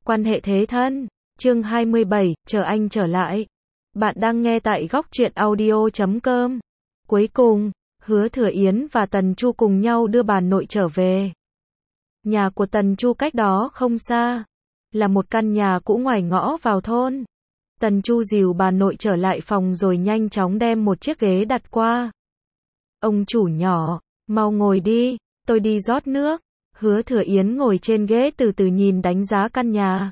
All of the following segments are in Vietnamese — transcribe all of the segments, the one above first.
Quan hệ thế thân. Chương 27, chờ anh trở lại. Bạn đang nghe tại góc truyện audio.com. Cuối cùng, Hứa Thừa Yến và Tần Chu cùng nhau đưa bà nội trở về. Nhà của Tần Chu cách đó không xa, là một căn nhà cũ ngoài ngõ vào thôn. Tần Chu dìu bà nội trở lại phòng rồi nhanh chóng đem một chiếc ghế đặt qua. Ông chủ nhỏ, mau ngồi đi, tôi đi rót nước. Hứa Thừa Yến ngồi trên ghế từ từ nhìn đánh giá căn nhà.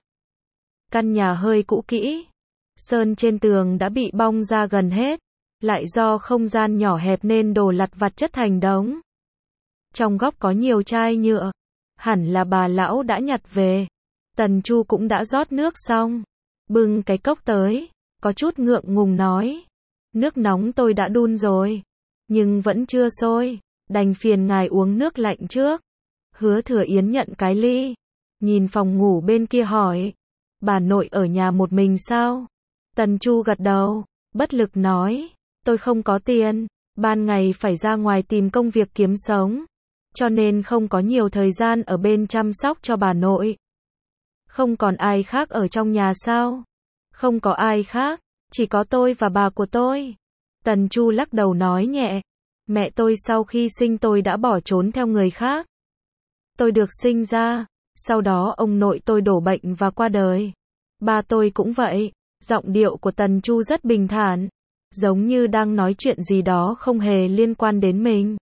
Căn nhà hơi cũ kỹ, sơn trên tường đã bị bong ra gần hết, lại do không gian nhỏ hẹp nên đồ lặt vặt chất thành đống. Trong góc có nhiều chai nhựa, hẳn là bà lão đã nhặt về. Tần Chu cũng đã rót nước xong, bưng cái cốc tới, có chút ngượng ngùng nói: "Nước nóng tôi đã đun rồi, nhưng vẫn chưa sôi, đành phiền ngài uống nước lạnh trước." Hứa Thừa Yến nhận cái ly, nhìn phòng ngủ bên kia hỏi: "Bà nội ở nhà một mình sao?" Tần Chu gật đầu, bất lực nói: "Tôi không có tiền, ban ngày phải ra ngoài tìm công việc kiếm sống, cho nên không có nhiều thời gian ở bên chăm sóc cho bà nội." "Không còn ai khác ở trong nhà sao?" "Không có ai khác, chỉ có tôi và bà của tôi." Tần Chu lắc đầu nói nhẹ: "Mẹ tôi sau khi sinh tôi đã bỏ trốn theo người khác. Tôi được sinh ra, sau đó ông nội tôi đổ bệnh và qua đời. Ba tôi cũng vậy." Giọng điệu của Tần Chu rất bình thản, giống như đang nói chuyện gì đó không hề liên quan đến mình.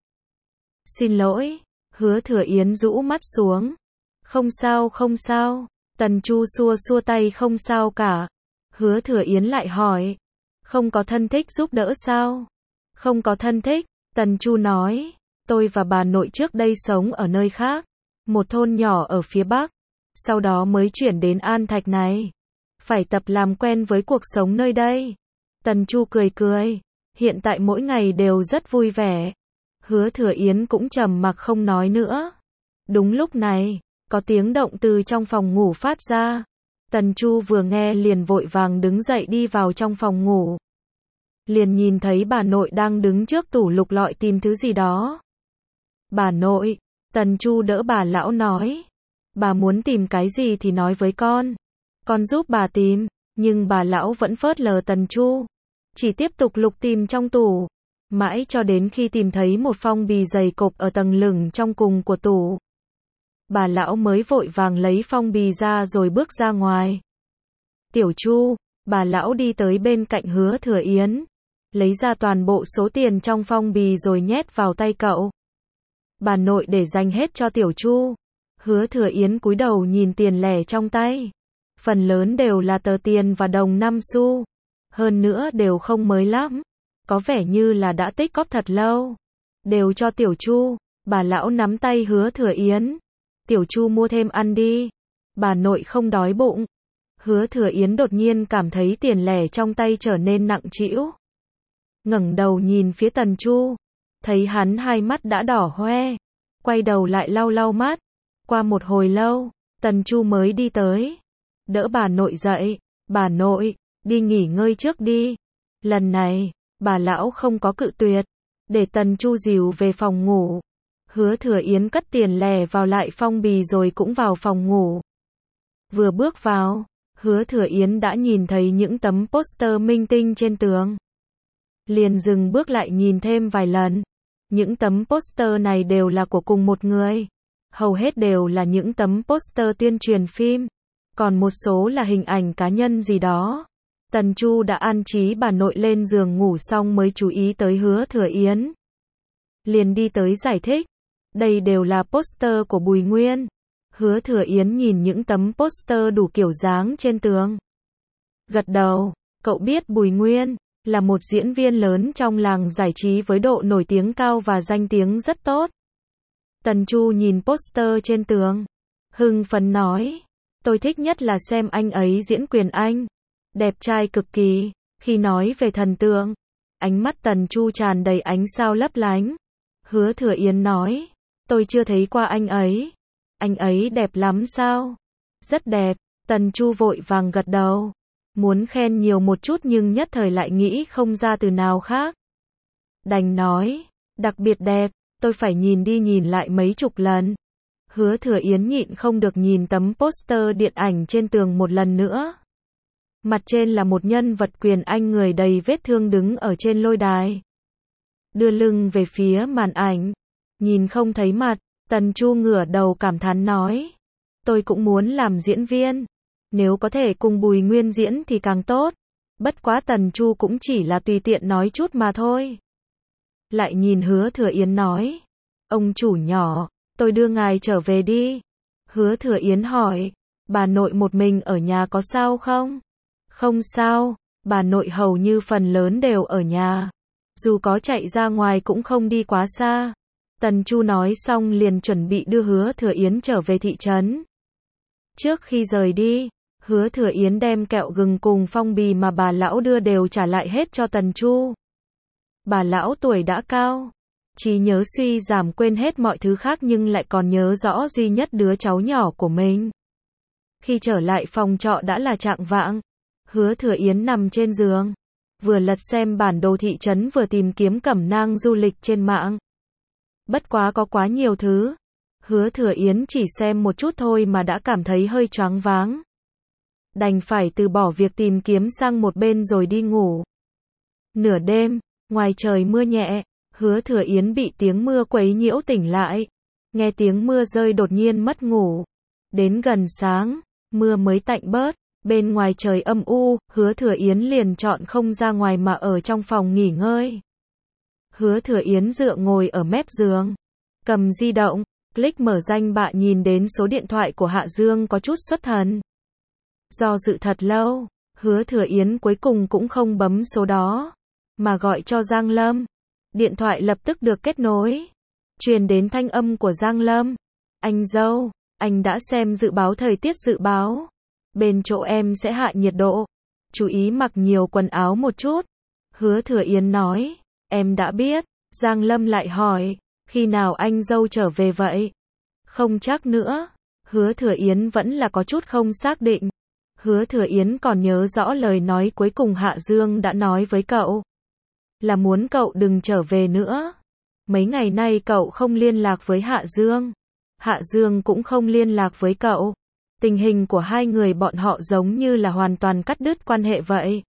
"Xin lỗi." Hứa Thừa Yến rũ mắt xuống. "Không sao không sao." Tần Chu xua xua tay: "Không sao cả." Hứa Thừa Yến lại hỏi: "Không có thân thích giúp đỡ sao?" "Không có thân thích." Tần Chu nói: "Tôi và bà nội trước đây sống ở nơi khác, một thôn nhỏ ở phía Bắc, sau đó mới chuyển đến An Thạch này. Phải tập làm quen với cuộc sống nơi đây." Tần Chu cười cười, hiện tại mỗi ngày đều rất vui vẻ. Hứa Thừa Yến cũng trầm mặc không nói nữa. Đúng lúc này, có tiếng động từ trong phòng ngủ phát ra. Tần Chu vừa nghe liền vội vàng đứng dậy đi vào trong phòng ngủ. Liền nhìn thấy bà nội đang đứng trước tủ lục lọi tìm thứ gì đó. "Bà nội." Tần Chu đỡ bà lão nói: "Bà muốn tìm cái gì thì nói với con giúp bà tìm." Nhưng bà lão vẫn phớt lờ Tần Chu, chỉ tiếp tục lục tìm trong tủ, mãi cho đến khi tìm thấy một phong bì dày cộp ở tầng lửng trong cùng của tủ. Bà lão mới vội vàng lấy phong bì ra rồi bước ra ngoài. "Tiểu Chu." Bà lão đi tới bên cạnh Hứa Thừa Yến, lấy ra toàn bộ số tiền trong phong bì rồi nhét vào tay cậu. "Bà nội để dành hết cho Tiểu Chu." Hứa Thừa Yến cúi đầu nhìn tiền lẻ trong tay. Phần lớn đều là tờ tiền và đồng 5 xu. Hơn nữa đều không mới lắm, có vẻ như là đã tích cóp thật lâu. "Đều cho Tiểu Chu." Bà lão nắm tay Hứa Thừa Yến. "Tiểu Chu mua thêm ăn đi, bà nội không đói bụng." Hứa Thừa Yến đột nhiên cảm thấy tiền lẻ trong tay trở nên nặng trĩu. Ngẩng đầu nhìn phía Tần Chu, thấy hắn hai mắt đã đỏ hoe, quay đầu lại lau lau mắt. Qua một hồi lâu, Tần Chu mới đi tới, đỡ bà nội dậy. "Bà nội, đi nghỉ ngơi trước đi." Lần này, bà lão không có cự tuyệt, để Tần Chu dìu về phòng ngủ. Hứa Thừa Yến cất tiền lẻ vào lại phong bì rồi cũng vào phòng ngủ. Vừa bước vào, Hứa Thừa Yến đã nhìn thấy những tấm poster minh tinh trên tường. Liền dừng bước lại nhìn thêm vài lần. Những tấm poster này đều là của cùng một người. Hầu hết đều là những tấm poster tuyên truyền phim, còn một số là hình ảnh cá nhân gì đó. Tần Chu đã an trí bà nội lên giường ngủ xong mới chú ý tới Hứa Thừa Yến. Liền đi tới giải thích: "Đây đều là poster của Bùi Nguyên." Hứa Thừa Yến nhìn những tấm poster đủ kiểu dáng trên tường, gật đầu. Cậu biết Bùi Nguyên là một diễn viên lớn trong làng giải trí với độ nổi tiếng cao và danh tiếng rất tốt. Tần Chu nhìn poster trên tường, hưng phấn nói: "Tôi thích nhất là xem anh ấy diễn Quyền Anh, đẹp trai cực kỳ." Khi nói về thần tượng, ánh mắt Tần Chu tràn đầy ánh sao lấp lánh. Hứa Thừa Yến nói: "Tôi chưa thấy qua anh ấy." "Anh ấy đẹp lắm sao?" "Rất đẹp." Tần Chu vội vàng gật đầu, muốn khen nhiều một chút nhưng nhất thời lại nghĩ không ra từ nào khác. Đành nói: "Đặc biệt đẹp, tôi phải nhìn đi nhìn lại mấy chục lần." Hứa Thừa Yến nhịn không được nhìn tấm poster điện ảnh trên tường một lần nữa. Mặt trên là một nhân vật quyền Anh người đầy vết thương đứng ở trên lôi đài. Đưa lưng về phía màn ảnh. Nhìn không thấy mặt, Tần Chu ngửa đầu cảm thán nói. Tôi cũng muốn làm diễn viên. Nếu có thể cùng Bùi Nguyên diễn thì càng tốt. Bất quá Tần Chu cũng chỉ là tùy tiện nói chút mà thôi. Lại nhìn Hứa Thừa Yến nói. Ông chủ nhỏ, tôi đưa ngài trở về đi. Hứa Thừa Yến hỏi. Bà nội một mình ở nhà có sao không? Không sao, bà nội hầu như phần lớn đều ở nhà. Dù có chạy ra ngoài cũng không đi quá xa. Tần Chu nói xong liền chuẩn bị đưa Hứa Thừa Yến trở về thị trấn. Trước khi rời đi, Hứa Thừa Yến đem kẹo gừng cùng phong bì mà bà lão đưa đều trả lại hết cho Tần Chu. Bà lão tuổi đã cao, trí nhớ suy giảm quên hết mọi thứ khác nhưng lại còn nhớ rõ duy nhất đứa cháu nhỏ của mình. Khi trở lại phòng trọ đã là chạng vạng. Hứa Thừa Yến nằm trên giường, vừa lật xem bản đồ thị trấn vừa tìm kiếm cẩm nang du lịch trên mạng. Bất quá có quá nhiều thứ. Hứa Thừa Yến chỉ xem một chút thôi mà đã cảm thấy hơi choáng váng. Đành phải từ bỏ việc tìm kiếm sang một bên rồi đi ngủ. Nửa đêm, ngoài trời mưa nhẹ, Hứa Thừa Yến bị tiếng mưa quấy nhiễu tỉnh lại. Nghe tiếng mưa rơi đột nhiên mất ngủ. Đến gần sáng, mưa mới tạnh bớt. Bên ngoài trời âm u, Hứa Thừa Yến liền chọn không ra ngoài mà ở trong phòng nghỉ ngơi. Hứa Thừa Yến dựa ngồi ở mép giường, cầm di động, click mở danh bạ nhìn đến số điện thoại của Hạ Dương có chút xuất thần. Do dự thật lâu, Hứa Thừa Yến cuối cùng cũng không bấm số đó, mà gọi cho Giang Lâm. Điện thoại lập tức được kết nối. Truyền đến thanh âm của Giang Lâm. Anh dâu, anh đã xem dự báo thời tiết dự báo. Bên chỗ em sẽ hạ nhiệt độ. Chú ý mặc nhiều quần áo một chút. Hứa Thừa Yến nói. Em đã biết. Giang Lâm lại hỏi. Khi nào anh dâu trở về vậy? Không chắc nữa. Hứa Thừa Yến vẫn là có chút không xác định. Hứa Thừa Yến còn nhớ rõ lời nói cuối cùng Hạ Dương đã nói với cậu. Là muốn cậu đừng trở về nữa. Mấy ngày nay cậu không liên lạc với Hạ Dương. Hạ Dương cũng không liên lạc với cậu. Tình hình của hai người bọn họ giống như là hoàn toàn cắt đứt quan hệ vậy.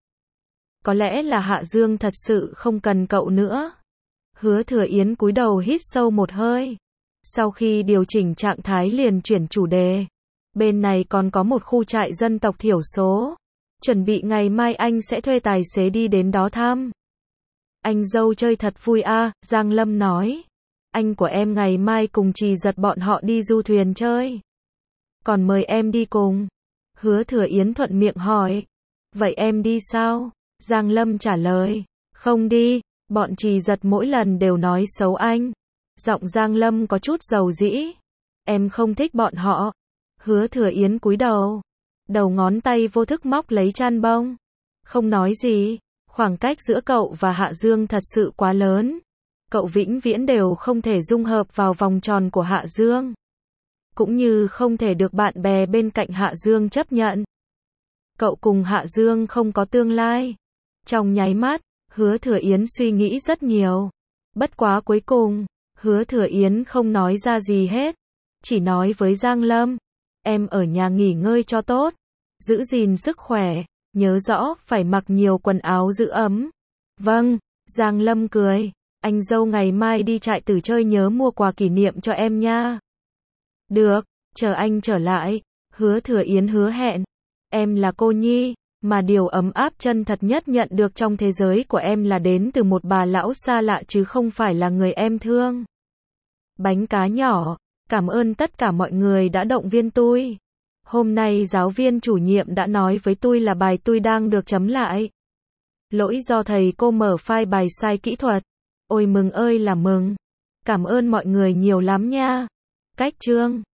Có lẽ là Hạ Dương thật sự không cần cậu nữa. Hứa Thừa Yến cúi đầu hít sâu một hơi. Sau khi điều chỉnh trạng thái liền chuyển chủ đề. Bên này còn có một khu trại dân tộc thiểu số. Chuẩn bị ngày mai anh sẽ thuê tài xế đi đến đó thăm. Anh dâu chơi thật vui à, Giang Lâm nói. Anh của em ngày mai cùng Trì Giật bọn họ đi du thuyền chơi. Còn mời em đi cùng. Hứa Thừa Yến thuận miệng hỏi. Vậy em đi sao? Giang Lâm trả lời. Không đi, bọn Trì Giật mỗi lần đều nói xấu anh. Giọng Giang Lâm có chút dầu dĩ. Em không thích bọn họ. Hứa Thừa Yến cúi đầu. Đầu ngón tay vô thức móc lấy chăn bông. Không nói gì. Khoảng cách giữa cậu và Hạ Dương thật sự quá lớn. Cậu vĩnh viễn đều không thể dung hợp vào vòng tròn của Hạ Dương. Cũng như không thể được bạn bè bên cạnh Hạ Dương chấp nhận. Cậu cùng Hạ Dương không có tương lai. Trong nháy mắt, Hứa Thừa Yến suy nghĩ rất nhiều. Bất quá cuối cùng, Hứa Thừa Yến không nói ra gì hết. Chỉ nói với Giang Lâm. Em ở nhà nghỉ ngơi cho tốt. Giữ gìn sức khỏe. Nhớ rõ, phải mặc nhiều quần áo giữ ấm. Vâng, Giang Lâm cười. Anh dâu ngày mai đi trại tử chơi nhớ mua quà kỷ niệm cho em nha. Được, chờ anh trở lại. Hứa Thừa Yến hứa hẹn. Em là cô nhi, mà điều ấm áp chân thật nhất nhận được trong thế giới của em là đến từ một bà lão xa lạ chứ không phải là người em thương. Bánh cá nhỏ, cảm ơn tất cả mọi người đã động viên tôi. Hôm nay giáo viên chủ nhiệm đã nói với tôi là bài tôi đang được chấm lại. Lỗi do thầy cô mở file bài sai kỹ thuật. Ôi mừng ơi là mừng. Cảm ơn mọi người nhiều lắm nha. Cách chương